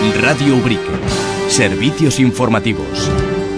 Radio Ubrique. Servicios informativos.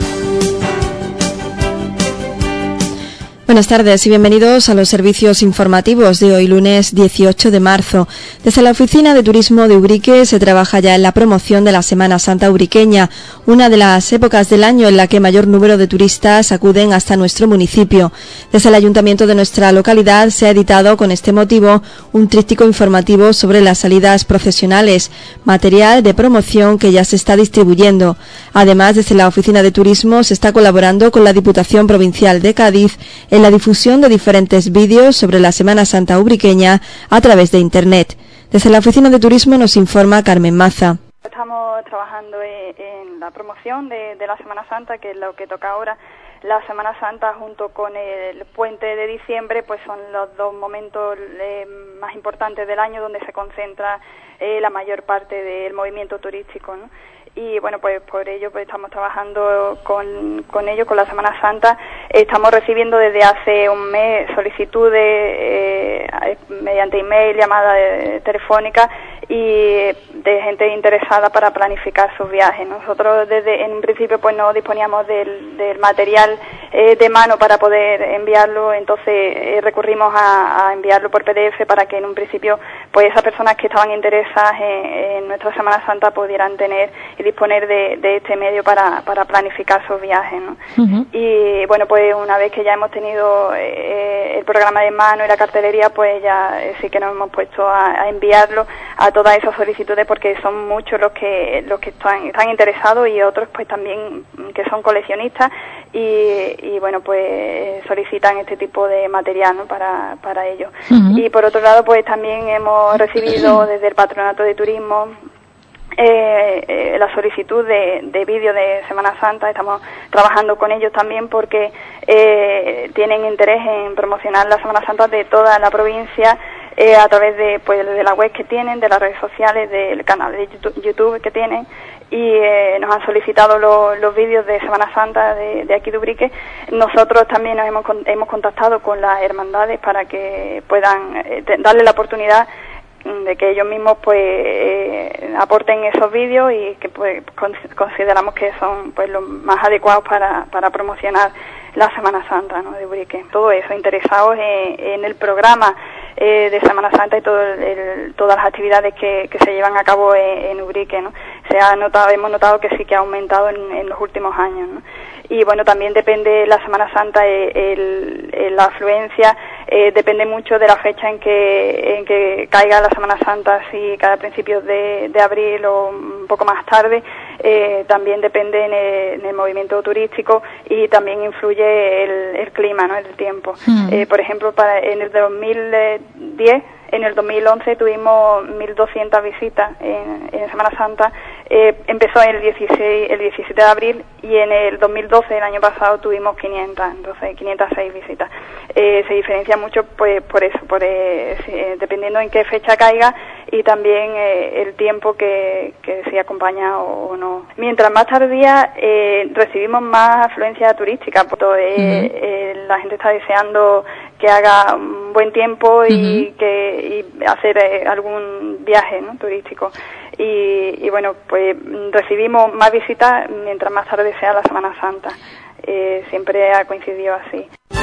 Buenas tardes y bienvenidos a los servicios informativos de hoy lunes 18 de marzo. Desde la Oficina de Turismo de Ubrique se trabaja ya en la promoción de la Semana Santa ubriqueña, una de las épocas del año en la que mayor número de turistas acuden hasta nuestro municipio. Desde el Ayuntamiento de nuestra localidad se ha editado con este motivo un tríptico informativo sobre las salidas procesionales, material de promoción que ya se está distribuyendo. Además, desde la Oficina de Turismo se está colaborando con la Diputación Provincial de Cádiz en la difusión de diferentes vídeos sobre la Semana Santa ubriqueña a través de Internet. Desde la Oficina de Turismo nos informa Carmen Maza. Estamos trabajando en la promoción de la Semana Santa, que es lo que toca ahora. La Semana Santa junto con el puente de diciembre pues son los dos momentos más importantes del año donde se concentra la mayor parte del movimiento turístico, ¿no? Y bueno, pues por ello pues estamos trabajando con ello, con la Semana Santa. Estamos recibiendo desde hace un mes solicitudes mediante email, llamada telefónica y de gente interesada para planificar sus viajes. Nosotros en un principio pues no disponíamos del material de mano para poder enviarlo, entonces recurrimos a enviarlo por PDF para que en un principio pues esas personas que estaban interesadas en nuestra Semana Santa pudieran tener y disponer de este medio para planificar sus viajes, ¿no? Uh-huh. Y bueno, pues una vez que ya hemos tenido el programa de mano y la cartelería, pues ya sí que nos hemos puesto a enviarlo a todas esas solicitudes, porque son muchos los que están interesados y otros pues también que son coleccionistas y bueno, pues solicitan este tipo de material, ¿no? para ellos. Uh-huh. Y por otro lado, pues también hemos recibido desde el Patronato de Turismo la solicitud de vídeo de Semana Santa. Estamos trabajando con ellos también porque tienen interés en promocionar la Semana Santa de toda la provincia a través de la web que tienen, de las redes sociales, del canal de YouTube que tienen, y nos han solicitado los vídeos de Semana Santa de aquí de Ubrique. Nosotros también nos hemos contactado con las hermandades para que puedan darle la oportunidad de que ellos mismos pues aporten esos vídeos y que pues consideramos que son pues los más adecuados para promocionar la Semana Santa, ¿no? de Ubrique. Todo eso, interesados en el programa de Semana Santa y todas las actividades que se llevan a cabo en Ubrique, ¿no? Hemos notado que sí que ha aumentado en los últimos años, ¿no? Y bueno, también depende la Semana Santa, la afluencia, depende mucho de la fecha en que caiga la Semana Santa, si cada principios de abril o un poco más tarde. También depende en el movimiento turístico y también influye el clima, ¿no? El tiempo. Por ejemplo, en el 2010, en el 2011 tuvimos 1.200 visitas en Semana Santa. Empezó el 17 de abril y en el 2012, el año pasado, tuvimos 506 visitas. Se diferencia mucho pues por eso, dependiendo en qué fecha caiga y también el tiempo que se acompaña o no. Mientras más tardía recibimos más afluencia turística, porque la gente está deseando que haga un buen tiempo y hacer algún viaje, ¿no? turístico. Y bueno, pues recibimos más visitas mientras más tarde sea la Semana Santa. Siempre ha coincidido así.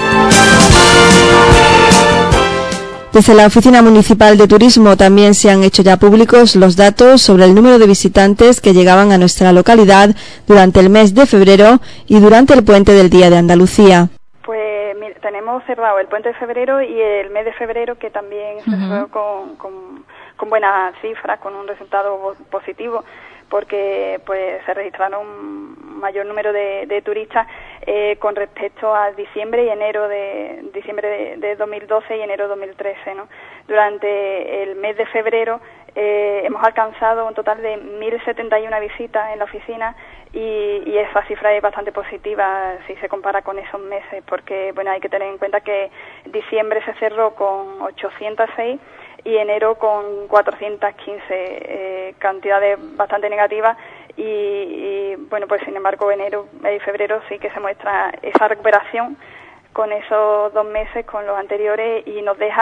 Desde la Oficina Municipal de Turismo también se han hecho ya públicos los datos sobre el número de visitantes que llegaban a nuestra localidad durante el mes de febrero y durante el puente del Día de Andalucía. Pues mira, tenemos cerrado el puente de febrero y el mes de febrero, que también se cerró con buenas cifras, con un resultado positivo, porque pues se registraron un mayor número de turistas con respecto a diciembre y enero de 2012 y enero de 2013, ¿no? Durante el mes de febrero hemos alcanzado un total de 1.071 visitas en la oficina y esa cifra es bastante positiva si se compara con esos meses, porque bueno, hay que tener en cuenta que diciembre se cerró con 806 y enero con 415, cantidades bastante negativas y bueno, pues sin embargo enero y febrero sí que se muestra esa recuperación con esos 2 meses, con los anteriores, y nos deja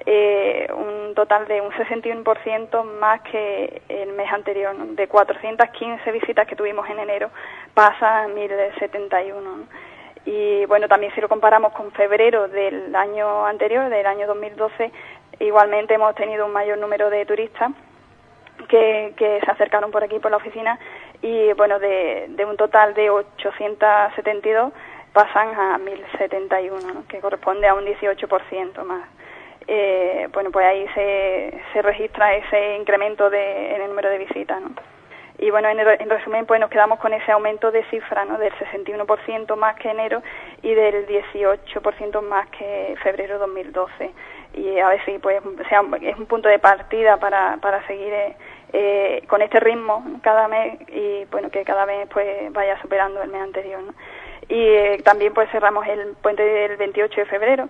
un total de un 61% más que el mes anterior, ¿no? De 415 visitas que tuvimos en enero pasa a 1071, ¿no? Y bueno, también si lo comparamos con febrero del año anterior, del año 2012, igualmente hemos tenido un mayor número de turistas que se acercaron por aquí, por la oficina, y bueno, de un total de 872 pasan a 1071, ¿no? Que corresponde a un 18% más. Bueno, pues ahí se registra ese incremento en el número de visitas, ¿no? Y bueno, en resumen, pues nos quedamos con ese aumento de cifra, ¿no? Del 61% más que enero y del 18% más que febrero 2012. Y a ver si pues es un punto de partida para seguir con este ritmo cada mes, y bueno, que cada vez pues vaya superando el mes anterior, ¿no? Y también pues cerramos el puente del 28 de febrero.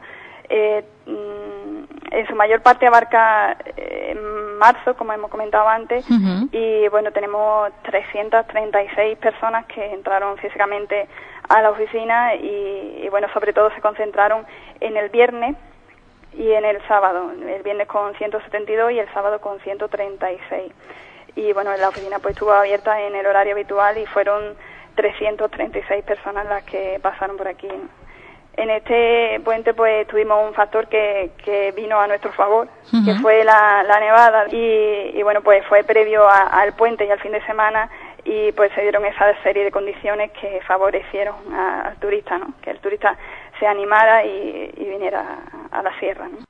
En su mayor parte abarca marzo, como hemos comentado antes, y bueno, tenemos 336 personas que entraron físicamente a la oficina y bueno, sobre todo se concentraron en el viernes y en el sábado, el viernes con 172 y el sábado con 136. Y bueno, la oficina pues estuvo abierta en el horario habitual y fueron 336 personas las que pasaron por aquí, ¿no? En este puente pues tuvimos un factor que vino a nuestro favor, que fue la nevada, y bueno, pues fue previo al puente y al fin de semana, y pues se dieron esa serie de condiciones que favorecieron al turista, ¿no? Que el turista se animara y viniera a la sierra, ¿no?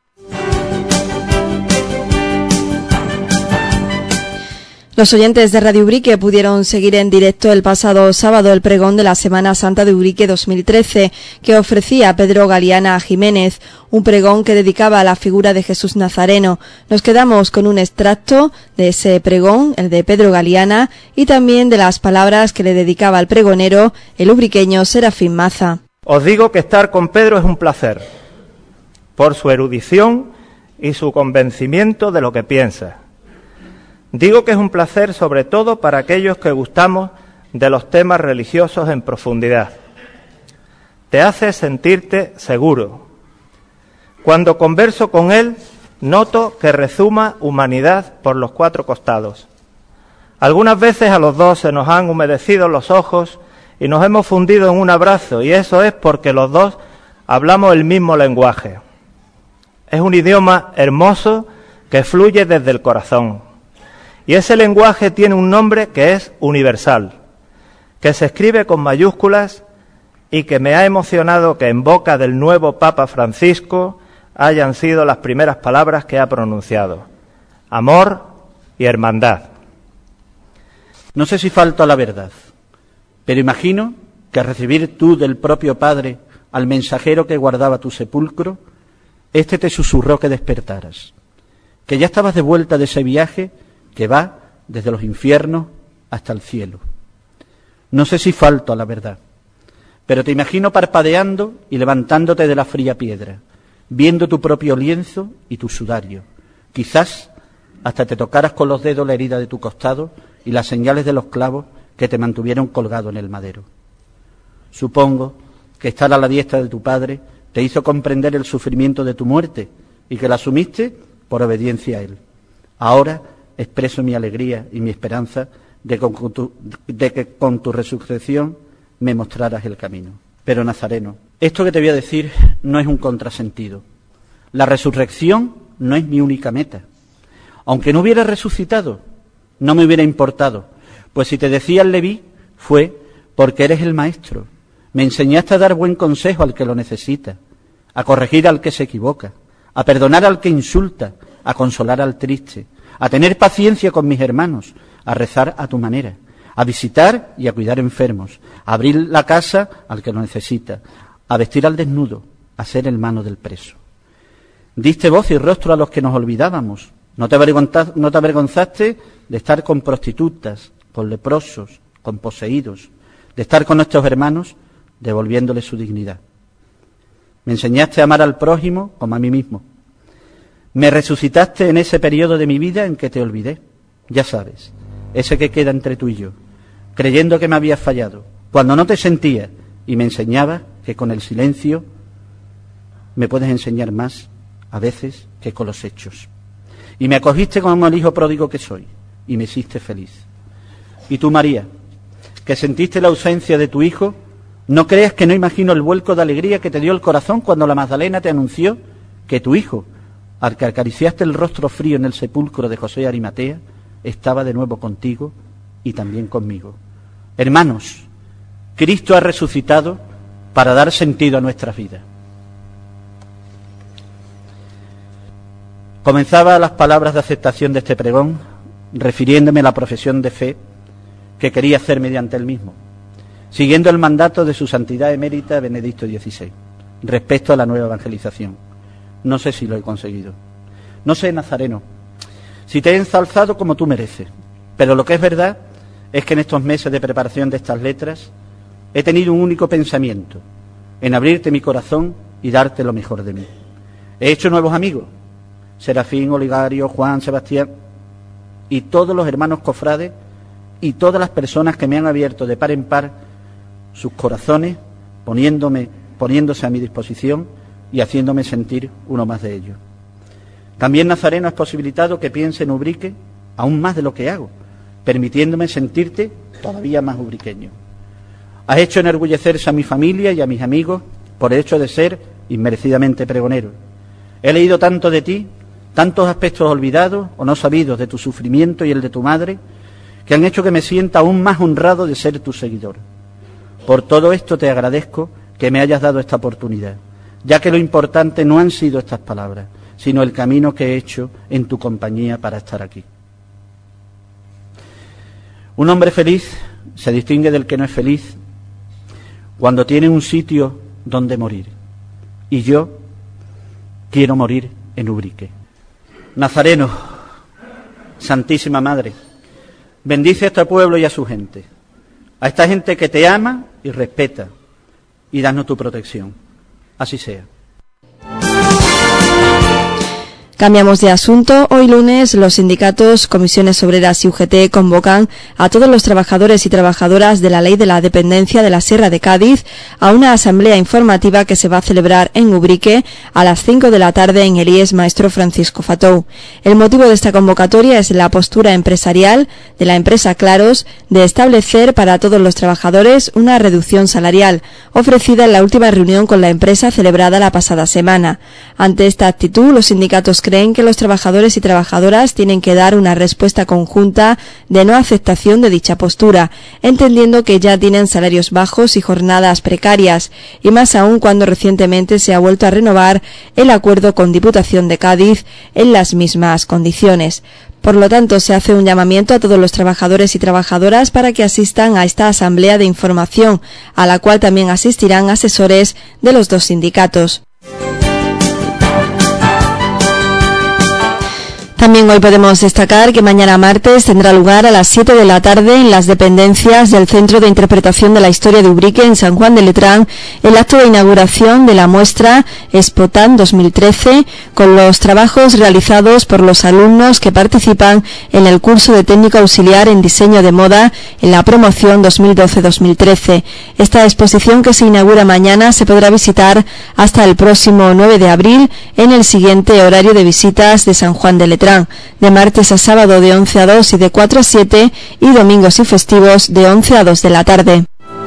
Los oyentes de Radio Ubrique pudieron seguir en directo el pasado sábado el pregón de la Semana Santa de Ubrique 2013, que ofrecía Pedro Galiana Jiménez, un pregón que dedicaba a la figura de Jesús Nazareno. Nos quedamos con un extracto de ese pregón, el de Pedro Galiana, y también de las palabras que le dedicaba al pregonero, el ubriqueño Serafín Maza. Os digo que estar con Pedro es un placer, por su erudición y su convencimiento de lo que piensa. Digo que es un placer sobre todo para aquellos que gustamos de los temas religiosos en profundidad. Te hace sentirte seguro. Cuando converso con él, noto que rezuma humanidad por los cuatro costados. Algunas veces a los dos se nos han humedecido los ojos y nos hemos fundido en un abrazo, y eso es porque los dos hablamos el mismo lenguaje. Es un idioma hermoso que fluye desde el corazón. Y ese lenguaje tiene un nombre que es universal, que se escribe con mayúsculas y que me ha emocionado que en boca del nuevo Papa Francisco hayan sido las primeras palabras que ha pronunciado: amor y hermandad. No sé si falto a la verdad, pero imagino que al recibir tú del propio Padre al mensajero que guardaba tu sepulcro, éste te susurró que despertaras, que ya estabas de vuelta de ese viaje que va desde los infiernos hasta el cielo. No sé si falto a la verdad, pero te imagino parpadeando y levantándote de la fría piedra, viendo tu propio lienzo y tu sudario. Quizás hasta te tocaras con los dedos la herida de tu costado y las señales de los clavos que te mantuvieron colgado en el madero. Supongo que estar a la diestra de tu Padre te hizo comprender el sufrimiento de tu muerte y que la asumiste por obediencia a Él. Ahora expreso mi alegría y mi esperanza de que con tu resurrección me mostraras el camino. Pero Nazareno, esto que te voy a decir no es un contrasentido. La resurrección no es mi única meta. Aunque no hubiera resucitado, no me hubiera importado, pues si te decía el Leví fue porque eres el maestro. Me enseñaste a dar buen consejo al que lo necesita, a corregir al que se equivoca, a perdonar al que insulta, a consolar al triste, a tener paciencia con mis hermanos, a rezar a tu manera, a visitar y a cuidar enfermos, a abrir la casa al que lo necesita, a vestir al desnudo, a ser el mano del preso. Diste voz y rostro a los que nos olvidábamos. No te avergonzaste de estar con prostitutas, con leprosos, con poseídos, de estar con nuestros hermanos, devolviéndoles su dignidad. Me enseñaste a amar al prójimo como a mí mismo. Me resucitaste en ese periodo de mi vida en que te olvidé, ya sabes, ese que queda entre tú y yo, creyendo que me habías fallado, cuando no te sentía, y me enseñabas que con el silencio me puedes enseñar más a veces, que con los hechos. Y me acogiste como el hijo pródigo que soy, y me hiciste feliz. Y tú, María, que sentiste la ausencia de tu hijo, no creas que no imagino el vuelco de alegría que te dio el corazón cuando la Magdalena te anunció que tu hijo, al que acariciaste el rostro frío en el sepulcro de José de Arimatea, estaba de nuevo contigo y también conmigo. Hermanos, Cristo ha resucitado para dar sentido a nuestras vidas. Comenzaba las palabras de aceptación de este pregón refiriéndome a la profesión de fe que quería hacer mediante él mismo, siguiendo el mandato de su santidad emérita Benedicto XVI, respecto a la nueva evangelización. No sé si lo he conseguido. No sé, Nazareno, si te he ensalzado como tú mereces, pero lo que es verdad es que en estos meses de preparación de estas letras he tenido un único pensamiento, en abrirte mi corazón y darte lo mejor de mí. He hecho nuevos amigos, Serafín, Oligario, Juan, Sebastián y todos los hermanos cofrades y todas las personas que me han abierto de par en par sus corazones, poniéndose a mi disposición y haciéndome sentir uno más de ellos. También, Nazareno, has posibilitado que piense en Ubrique aún más de lo que hago, permitiéndome sentirte todavía más ubriqueño. Has hecho enorgullecerse a mi familia y a mis amigos por el hecho de ser inmerecidamente pregonero. He leído tanto de ti, tantos aspectos olvidados o no sabidos de tu sufrimiento y el de tu madre, que han hecho que me sienta aún más honrado de ser tu seguidor. Por todo esto te agradezco que me hayas dado esta oportunidad, ya que lo importante no han sido estas palabras, sino el camino que he hecho en tu compañía para estar aquí. Un hombre feliz se distingue del que no es feliz cuando tiene un sitio donde morir. Y yo quiero morir en Ubrique. Nazareno, Santísima Madre, bendice a este pueblo y a su gente, a esta gente que te ama y respeta, y danos tu protección. Así sea. Cambiamos de asunto. Hoy lunes los sindicatos, comisiones obreras y UGT convocan a todos los trabajadores y trabajadoras de la Ley de la Dependencia de la Sierra de Cádiz a una asamblea informativa que se va a celebrar en Ubrique a las 5 de la tarde en el IES Maestro Francisco Fatou. El motivo de esta convocatoria es la postura empresarial de la empresa Claros de establecer para todos los trabajadores una reducción salarial, ofrecida en la última reunión con la empresa celebrada la pasada semana. Ante esta actitud, los sindicatos creen que los trabajadores y trabajadoras tienen que dar una respuesta conjunta de no aceptación de dicha postura, entendiendo que ya tienen salarios bajos y jornadas precarias, y más aún cuando recientemente se ha vuelto a renovar el acuerdo con Diputación de Cádiz en las mismas condiciones. Por lo tanto, se hace un llamamiento a todos los trabajadores y trabajadoras para que asistan a esta asamblea de información, a la cual también asistirán asesores de los dos sindicatos. También hoy podemos destacar que mañana martes tendrá lugar a las 7 de la tarde en las dependencias del Centro de Interpretación de la Historia de Ubrique en San Juan de Letrán el acto de inauguración de la muestra Expotan 2013 con los trabajos realizados por los alumnos que participan en el curso de técnico auxiliar en diseño de moda en la promoción 2012-2013. Esta exposición que se inaugura mañana se podrá visitar hasta el próximo 9 de abril en el siguiente horario de visitas de San Juan de Letrán, de martes a sábado de 11 a 2 y de 4 a 7 y domingos y festivos de 11 a 2 de la tarde.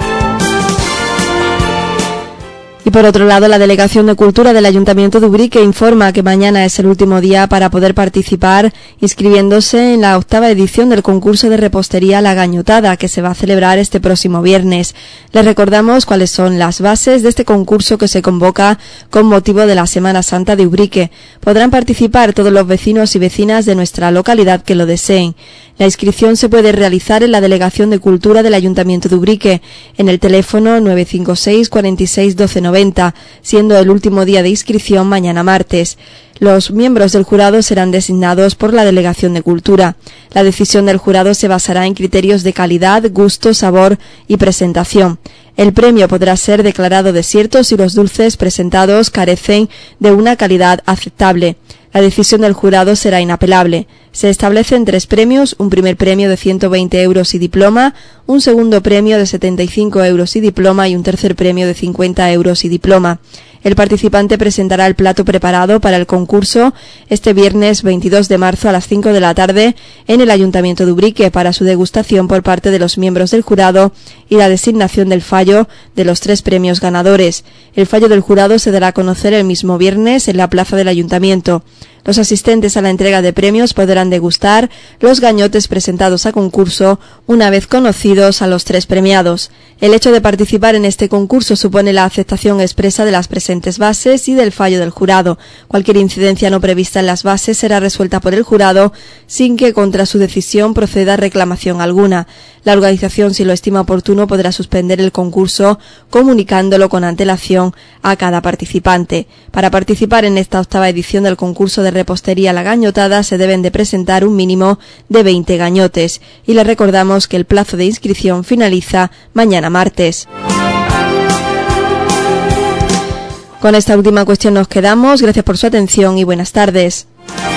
Y por otro lado, la Delegación de Cultura del Ayuntamiento de Ubrique informa que mañana es el último día para poder participar inscribiéndose en la 8ª edición del concurso de repostería La Gañotada, que se va a celebrar este próximo viernes. Les recordamos cuáles son las bases de este concurso que se convoca con motivo de la Semana Santa de Ubrique. Podrán participar todos los vecinos y vecinas de nuestra localidad que lo deseen. La inscripción se puede realizar en la Delegación de Cultura del Ayuntamiento de Ubrique, en el teléfono 956 46 12 90, siendo el último día de inscripción mañana martes. Los miembros del jurado serán designados por la Delegación de Cultura. La decisión del jurado se basará en criterios de calidad, gusto, sabor y presentación. El premio podrá ser declarado desierto si los dulces presentados carecen de una calidad aceptable. La decisión del jurado será inapelable. Se establecen 3 premios, un primer premio de 120 euros y diploma, un segundo premio de 75 euros y diploma y un tercer premio de 50 euros y diploma. El participante presentará el plato preparado para el concurso este viernes 22 de marzo a las 5 de la tarde en el Ayuntamiento de Ubrique para su degustación por parte de los miembros del jurado y la designación del fallo de los 3 premios ganadores. El fallo del jurado se dará a conocer el mismo viernes en la plaza del Ayuntamiento. Los asistentes a la entrega de premios podrán degustar los gañotes presentados a concurso una vez conocidos a los 3 premiados. El hecho de participar en este concurso supone la aceptación expresa de las presentes bases y del fallo del jurado. Cualquier incidencia no prevista en las bases será resuelta por el jurado sin que contra su decisión proceda reclamación alguna. La organización, si lo estima oportuno, podrá suspender el concurso comunicándolo con antelación a cada participante. Para participar en esta 8ª edición del concurso de repostería La Gañotada se deben de presentar un mínimo de 20 gañotes y les recordamos que el plazo de inscripción finaliza mañana martes. Con esta última cuestión nos quedamos. Gracias por su atención y buenas tardes.